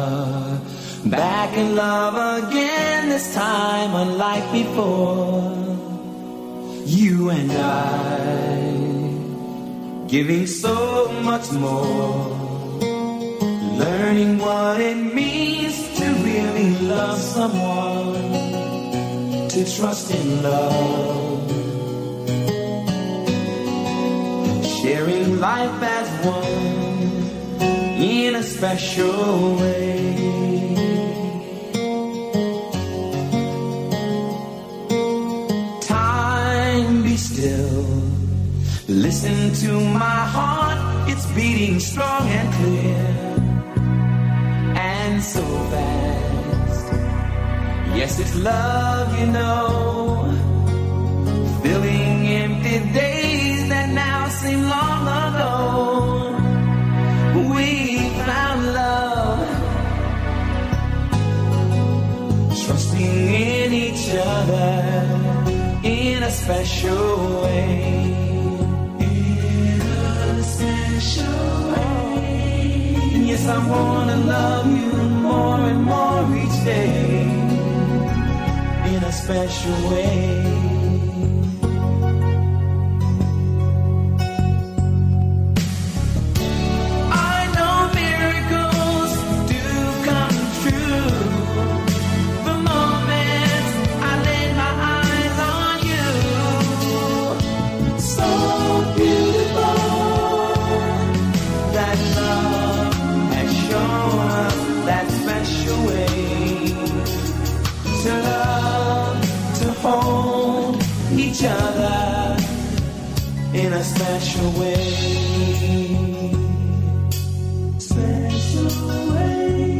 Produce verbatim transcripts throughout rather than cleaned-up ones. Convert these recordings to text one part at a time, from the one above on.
are back in love again, this time unlike before. You and I, giving so much more, learning what it means to really love someone, to trust in love, sharing life as one in a special way. Time, be still, listen to my heart, it's beating strong and clear, and so fast. Yes, it's love, you know, filling empty days that now seem long ago. We found love, trusting in each other in a special way. In a special way. Yes, I wanna love you more and more each day in a special way. Each other in a special way, special way.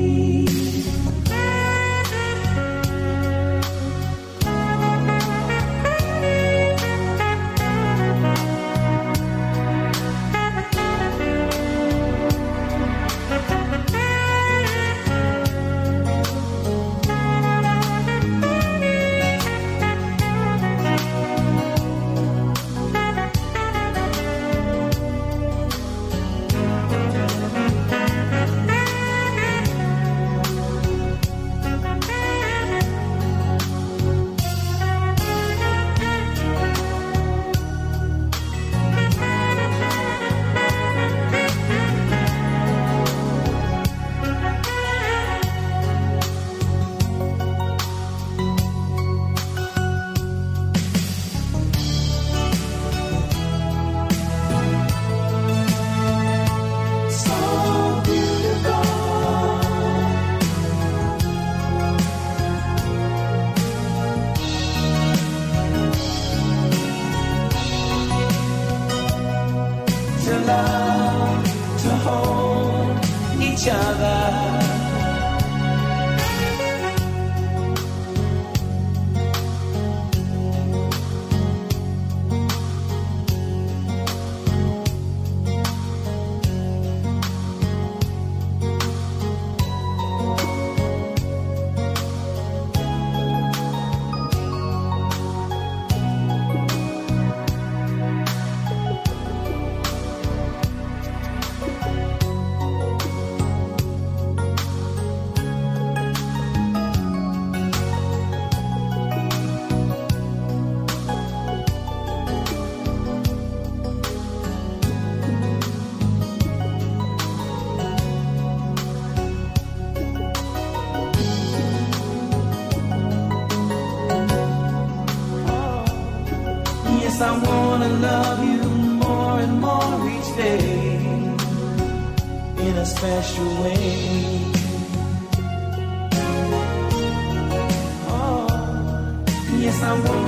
To love, to hold each other. Yes, I wanna love you more and more each day in a special way. Oh, yes, I wanna